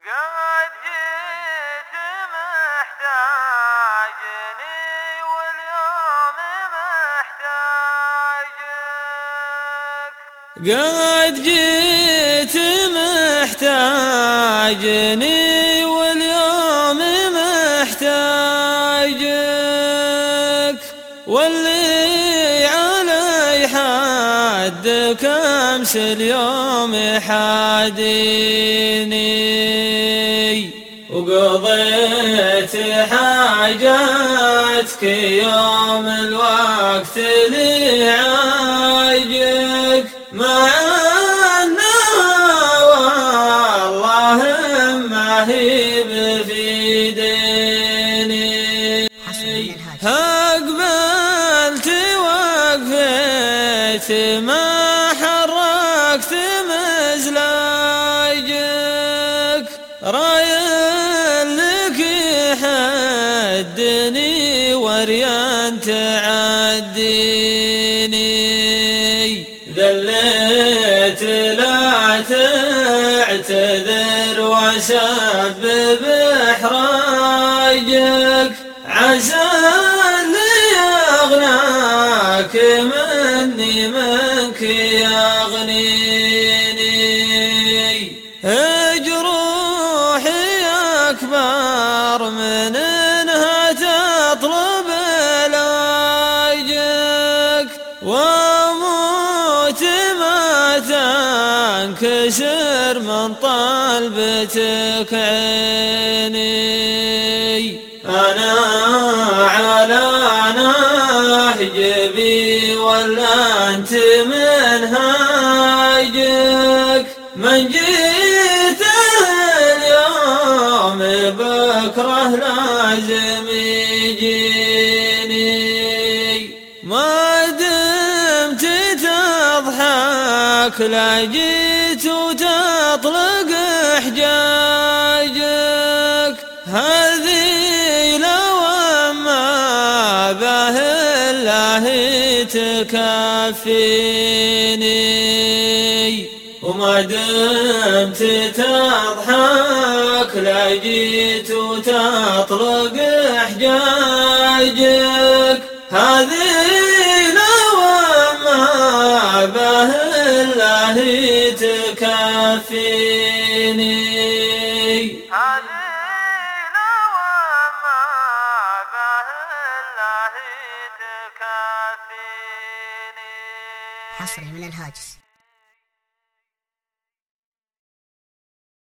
قد جيت محتاجني واليوم محتاجك. قد جيت محتاجني واليوم محتاجك، واللي علي حدك امس اليوم حاديني، وقضيت حاجاتك يوم الوقت اللي عاجك، مع انها والله ما هي بفيديني. اقبلت وقفت ما حركت مزلاجك، رايل لك يحدني وريان تعديني، ذليت لا تعتذر وسبب احراجك، عسى اللي يغناك مني منك يغنيني، جروحي أكبر من إنها تطلب علاجك، وأموت ما تنكسر من طلبتك عيني. أنا على نهجبي ولا أنت منهاجك، من جيت اليوم بكره لازم يجيني، ما دمت تضحك لا جيت وتطلق احجاجك، هذه لو ما به الله تكفيني، وما دمت تضحك لا جيت وتطلق احجاجك، هذه لو ما به الله تكفيني. حصري من الهاجس.